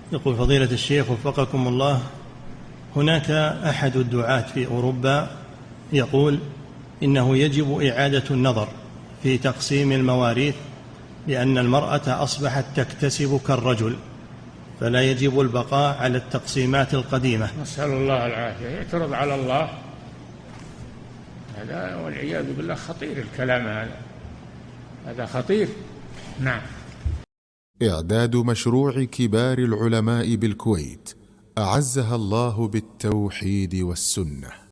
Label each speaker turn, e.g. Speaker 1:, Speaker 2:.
Speaker 1: يقول فضيلة الشيخ وفقكم الله، هناك أحد الدعاة في أوروبا يقول إنه يجب إعادة النظر في تقسيم المواريث، لأن المرأة أصبحت تكتسب كالرجل، فلا يجب البقاء على التقسيمات القديمة.
Speaker 2: نسأل الله العافية. يعترض على الله، هذا والعياذ بالله خطير الكلام هذا خطير. نعم.
Speaker 3: إعداد مشروع كبار العلماء بالكويت أعزها الله بالتوحيد والسنة.